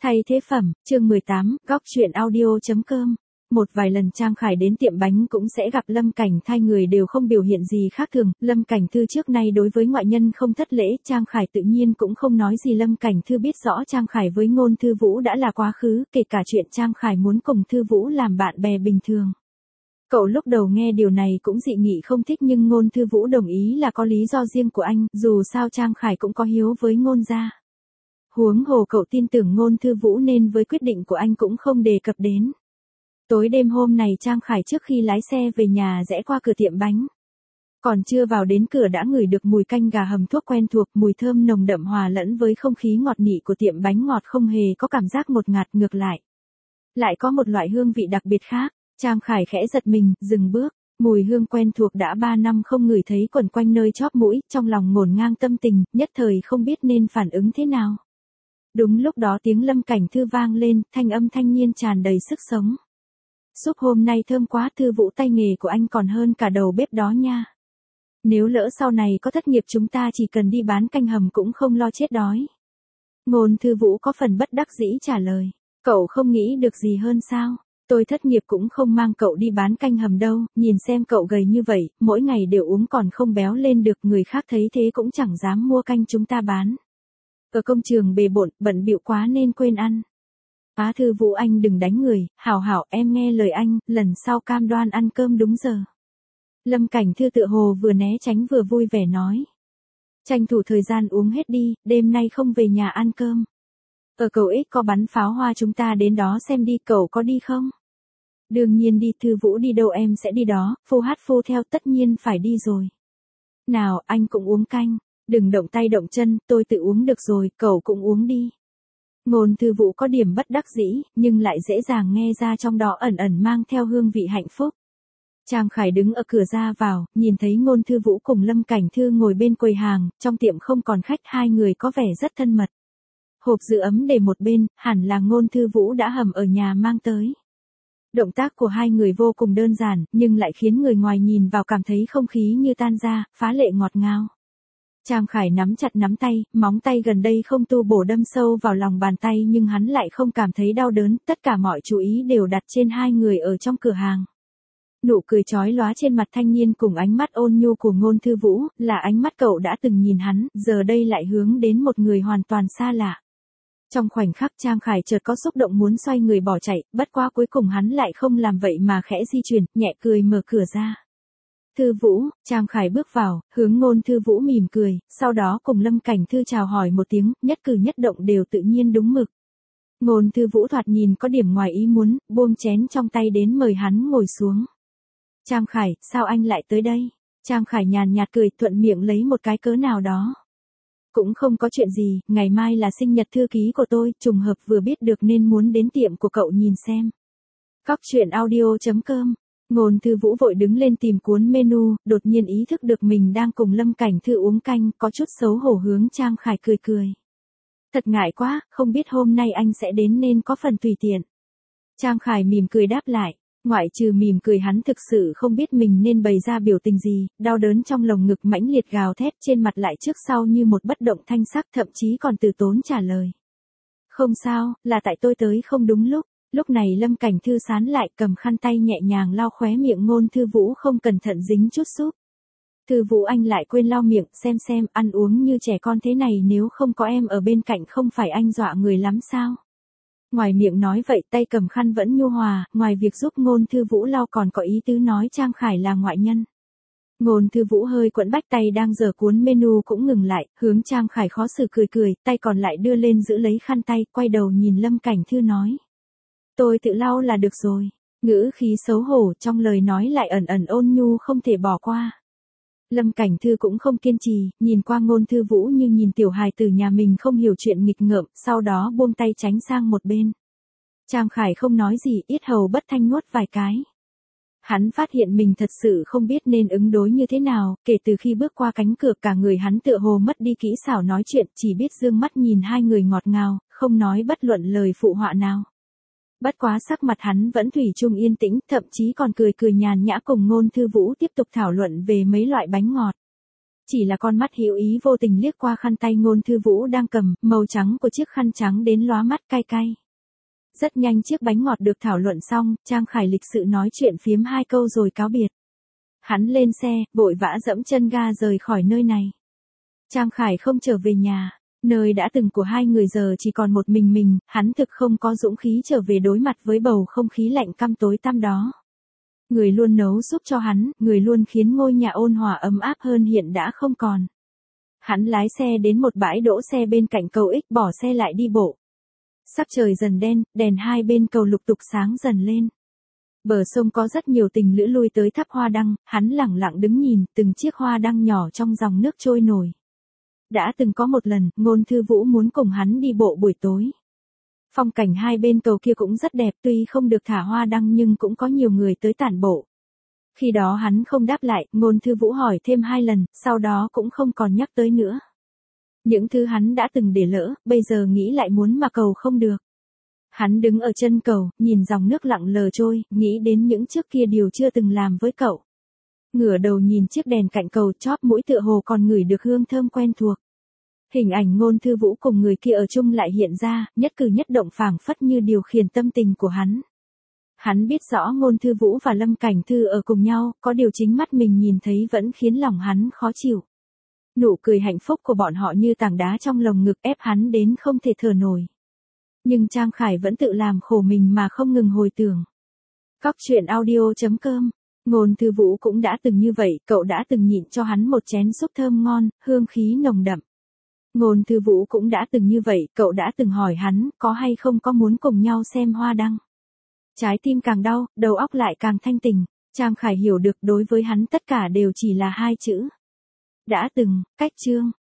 Thay thế phẩm, chương 18, góc chuyện audio.com. Một vài lần Trang Khải đến tiệm bánh cũng sẽ gặp Lâm Cảnh, hai người đều không biểu hiện gì khác thường. Lâm Cảnh Thư trước nay đối với ngoại nhân không thất lễ, Trang Khải tự nhiên cũng không nói gì. Lâm Cảnh Thư biết rõ Trang Khải với Ngôn Thư Vũ đã là quá khứ, kể cả chuyện Trang Khải muốn cùng Thư Vũ làm bạn bè bình thường. Cậu lúc đầu nghe điều này cũng dị nghị không thích, nhưng Ngôn Thư Vũ đồng ý là có lý do riêng của anh, dù sao Trang Khải cũng có hiếu với Ngôn gia. Huống hồ cậu tin tưởng Ngôn Thư Vũ nên với quyết định của anh cũng không đề cập đến. Tối đêm hôm này Trang Khải trước khi lái xe về nhà rẽ qua cửa tiệm bánh. Còn chưa vào đến cửa đã ngửi được mùi canh gà hầm thuốc quen thuộc, mùi thơm nồng đậm hòa lẫn với không khí ngọt nị của tiệm bánh ngọt, không hề có cảm giác ngột ngạt, ngược lại có một loại hương vị đặc biệt khác. Trang Khải khẽ giật mình, dừng bước. Mùi hương quen thuộc đã 3 năm không ngửi thấy quẩn quanh nơi chóp mũi, trong lòng ngổn ngang tâm tình, nhất thời không biết nên phản ứng thế nào. Đúng lúc đó tiếng Lâm Cảnh Thư vang lên, thanh âm thanh niên tràn đầy sức sống. Súp hôm nay thơm quá, Thư Vũ, tay nghề của anh còn hơn cả đầu bếp đó nha. Nếu lỡ sau này có thất nghiệp chúng ta chỉ cần đi bán canh hầm cũng không lo chết đói. Ngôn Thư Vũ có phần bất đắc dĩ trả lời. Cậu không nghĩ được gì hơn sao? Tôi thất nghiệp cũng không mang cậu đi bán canh hầm đâu, nhìn xem cậu gầy như vậy, mỗi ngày đều uống còn không béo lên được, người khác thấy thế cũng chẳng dám mua canh chúng ta bán. Ở công trường bề bộn, bận bịu quá nên quên ăn. Thư Vũ, anh đừng đánh người, hảo em nghe lời anh, lần sau cam đoan ăn cơm đúng giờ. Lâm Cảnh Thư tựa hồ vừa né tránh vừa vui vẻ nói. Tranh thủ thời gian uống hết đi, đêm nay không về nhà ăn cơm. Ở cầu Ích có bắn pháo hoa, chúng ta đến đó xem đi, cậu có đi không? Đương nhiên đi, Thư Vũ, đi đâu em sẽ đi đó, phô hát phô theo, tất nhiên phải đi rồi. Nào, anh cũng uống canh, đừng động tay động chân, tôi tự uống được rồi, cậu cũng uống đi. Ngôn Thư Vũ có điểm bất đắc dĩ, nhưng lại dễ dàng nghe ra trong đó ẩn ẩn mang theo hương vị hạnh phúc. Trang Khải đứng ở cửa ra vào, nhìn thấy Ngôn Thư Vũ cùng Lâm Cảnh Thư ngồi bên quầy hàng, trong tiệm không còn khách, hai người có vẻ rất thân mật. Hộp giữ ấm để một bên, hẳn là Ngôn Thư Vũ đã hầm ở nhà mang tới. Động tác của hai người vô cùng đơn giản, nhưng lại khiến người ngoài nhìn vào cảm thấy không khí như tan ra, phá lệ ngọt ngào. Trang Khải nắm chặt nắm tay, móng tay gần đây không tu bổ đâm sâu vào lòng bàn tay, nhưng hắn lại không cảm thấy đau đớn, tất cả mọi chú ý đều đặt trên hai người ở trong cửa hàng. Nụ cười chói lóa trên mặt thanh niên cùng ánh mắt ôn nhu của Ngôn Thư Vũ, là ánh mắt cậu đã từng nhìn hắn, giờ đây lại hướng đến một người hoàn toàn xa lạ. Trong khoảnh khắc Trang Khải chợt có xúc động muốn xoay người bỏ chạy, bất quá cuối cùng hắn lại không làm vậy mà khẽ di chuyển, nhẹ cười mở cửa ra. Thư Vũ, Trang Khải bước vào, hướng Ngôn Thư Vũ mỉm cười, sau đó cùng Lâm Cảnh Thư chào hỏi một tiếng, nhất cử nhất động đều tự nhiên đúng mực. Ngôn Thư Vũ thoạt nhìn có điểm ngoài ý muốn, buông chén trong tay đến mời hắn ngồi xuống. Trang Khải, sao anh lại tới đây? Trang Khải nhàn nhạt cười, thuận miệng lấy một cái cớ nào đó. Cũng không có chuyện gì, ngày mai là sinh nhật thư ký của tôi, trùng hợp vừa biết được nên muốn đến tiệm của cậu nhìn xem. Góc chuyện audio.com. Ngôn Thư Vũ vội đứng lên tìm cuốn menu, đột nhiên ý thức được mình đang cùng Lâm Cảnh Thư uống canh, có chút xấu hổ hướng Trang Khải cười. Thật ngại quá, không biết hôm nay anh sẽ đến nên có phần tùy tiện. Trang Khải mỉm cười đáp lại, ngoại trừ mỉm cười hắn thực sự không biết mình nên bày ra biểu tình gì, đau đớn trong lồng ngực mãnh liệt gào thét, trên mặt lại trước sau như một bất động thanh sắc, thậm chí còn từ tốn trả lời. Không sao, là tại tôi tới không đúng lúc. Lúc này Lâm Cảnh Thư sán lại, cầm khăn tay nhẹ nhàng lau khóe miệng Ngôn Thư Vũ, không cẩn thận dính chút súp. Thư Vũ, anh lại quên lau miệng, xem, ăn uống như trẻ con thế này nếu không có em ở bên cạnh không phải anh dọa người lắm sao? Ngoài miệng nói vậy, tay cầm khăn vẫn nhu hòa, ngoài việc giúp Ngôn Thư Vũ lau còn có ý tứ nói Trang Khải là ngoại nhân. Ngôn Thư Vũ hơi quẫn bách, tay đang giở cuốn menu cũng ngừng lại, hướng Trang Khải khó xử cười, tay còn lại đưa lên giữ lấy khăn tay, quay đầu nhìn Lâm Cảnh Thư nói. Tôi tự lau là được rồi. Ngữ khí xấu hổ, trong lời nói lại ẩn ẩn ôn nhu không thể bỏ qua. Lâm Cảnh Thư cũng không kiên trì, nhìn qua Ngôn Thư Vũ như nhìn tiểu hài từ nhà mình không hiểu chuyện nghịch ngợm, sau đó buông tay tránh sang một bên. Trang Khải không nói gì, yết hầu bất thanh nuốt vài cái. Hắn phát hiện mình thật sự không biết nên ứng đối như thế nào, kể từ khi bước qua cánh cửa cả người hắn tựa hồ mất đi kỹ xảo nói chuyện, chỉ biết dương mắt nhìn hai người ngọt ngào, không nói bất luận lời phụ họa nào. Bất quá sắc mặt hắn vẫn thủy chung yên tĩnh, thậm chí còn cười nhàn nhã cùng Ngôn Thư Vũ tiếp tục thảo luận về mấy loại bánh ngọt. Chỉ là con mắt hữu ý vô tình liếc qua khăn tay Ngôn Thư Vũ đang cầm, màu trắng của chiếc khăn trắng đến lóa mắt cay cay. Rất nhanh chiếc bánh ngọt được thảo luận xong, Trang Khải lịch sự nói chuyện phiếm 2 câu rồi cáo biệt. Hắn lên xe, vội vã dẫm chân ga rời khỏi nơi này. Trang Khải không trở về nhà, nơi đã từng của hai người giờ chỉ còn một mình, hắn thực không có dũng khí trở về đối mặt với bầu không khí lạnh căm tối tăm đó. Người luôn nấu giúp cho hắn, người luôn khiến ngôi nhà ôn hòa ấm áp hơn hiện đã không còn. Hắn lái xe đến một bãi đỗ xe bên cạnh cầu X, bỏ xe lại đi bộ. Sắc trời dần đen, đèn hai bên cầu lục tục sáng dần lên. Bờ sông có rất nhiều tình lữ lui tới thắp hoa đăng, hắn lẳng lặng đứng nhìn, từng chiếc hoa đăng nhỏ trong dòng nước trôi nổi. Đã từng có một lần, Ngôn Thư Vũ muốn cùng hắn đi bộ buổi tối. Phong cảnh hai bên cầu kia cũng rất đẹp, tuy không được thả hoa đăng nhưng cũng có nhiều người tới tản bộ. Khi đó hắn không đáp lại, Ngôn Thư Vũ hỏi thêm 2 lần, sau đó cũng không còn nhắc tới nữa. Những thứ hắn đã từng để lỡ, bây giờ nghĩ lại muốn mà cầu không được. Hắn đứng ở chân cầu, nhìn dòng nước lặng lờ trôi, nghĩ đến những trước kia điều chưa từng làm với cậu. Ngửa đầu nhìn chiếc đèn cạnh cầu, chóp mũi tựa hồ còn ngửi được hương thơm quen thuộc. Hình ảnh Ngôn Thư Vũ cùng người kia ở chung lại hiện ra, nhất cử nhất động phảng phất như điều khiển tâm tình của hắn. Hắn biết rõ Ngôn Thư Vũ và Lâm Cảnh Thư ở cùng nhau, có điều chính mắt mình nhìn thấy vẫn khiến lòng hắn khó chịu. Nụ cười hạnh phúc của bọn họ như tảng đá trong lồng ngực ép hắn đến không thể thở nổi. Nhưng Trang Khải vẫn tự làm khổ mình mà không ngừng hồi tưởng. Góc truyện audio.com. Ngôn Thư Vũ cũng đã từng như vậy, cậu đã từng nhịn cho hắn một chén súp thơm ngon, hương khí nồng đậm. Ngôn Thư Vũ cũng đã từng như vậy, cậu đã từng hỏi hắn, có hay không có muốn cùng nhau xem hoa đăng. Trái tim càng đau, đầu óc lại càng thanh tỉnh. Trang Khải hiểu được đối với hắn tất cả đều chỉ là 2 chữ. Đã từng, cách chương.